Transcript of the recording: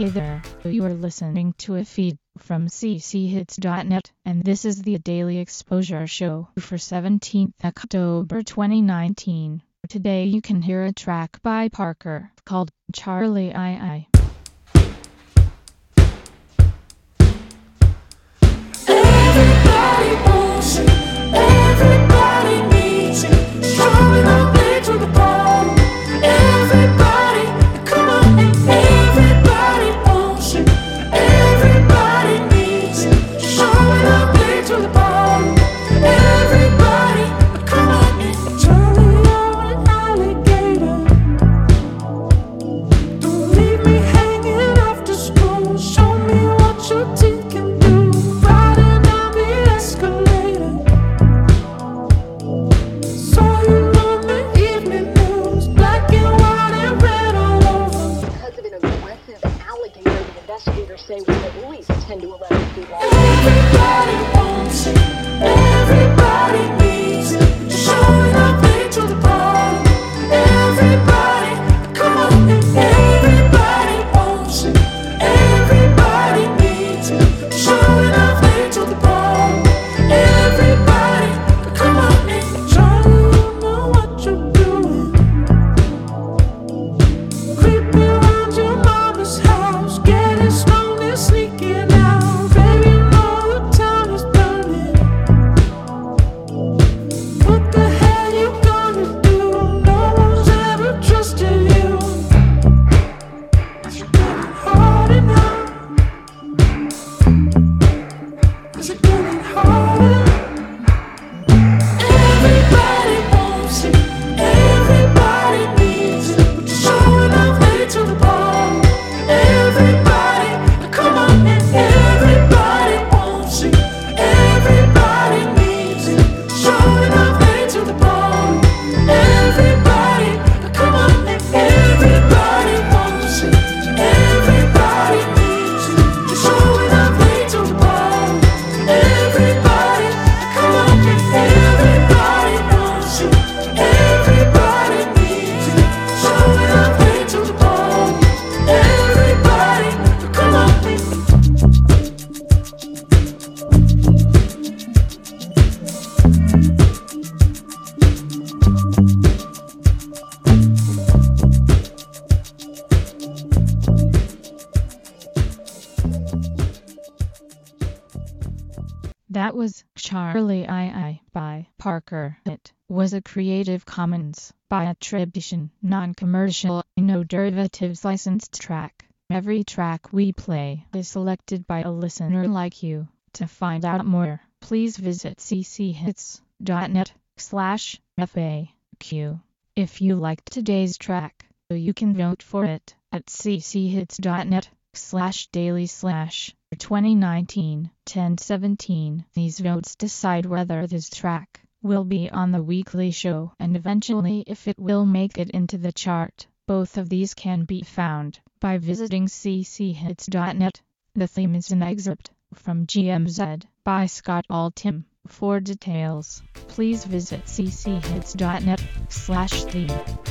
Hey there, you are listening to a feed from cchits.net, and this is the Daily Exposure Show for 17th October 2019. Today you can hear a track by Parker called Charlie II. Everybody wants it, everybody needs it, showing up late to the ball. Everybody, come on, everybody wants it, everybody needs it, showing up late to the ball. Everybody, come on, Charlie, you're an alligator. Don't leave me hanging after school. Show me what your teeth can do. Riding down the escalator. Saw you on the evening news, black and white and red all over. Because of an aggressive alligator, the investigators say was at least 10 to 11 feet long. Everybody wants it, everybody needs it, showing up late to the ball. Everybody, come on, everybody wants it, everybody needs it, showing up late to the ball. Everybody, come on, Charlie, you know what you're doing. Creeping around your mama's house, getting stoned and sneaking out. Baby, you know the town is burning. What the hell you gonna do? No one's ever trusted you. Is it getting harder now? Is it getting harder? Everybody wants it, everybody needs it, showing up late to the ball. Everybody, come on, everybody wants it, everybody needs it, showing up late to the ball. Everybody, come on, everybody wants it, everybody needs it, showing up late to the ball. Everybody, come on, everybody wants it, everybody needs it, showing up late to the ball. Everybody, come on. That was Charlie II by Parker. It was a Creative Commons by attribution, non-commercial, no derivatives licensed track. Every track we play is selected by a listener like you. To find out more, please visit cchits.net/FAQ. If you liked today's track, you can vote for it at cchits.net/daily/2019-1017. These votes decide whether this track will be on the weekly show and eventually if it will make it into the chart. Both of these can be found by visiting cchits.net. The theme is an excerpt from GMZ by Scott Altham. For details, please visit cchits.net/theme.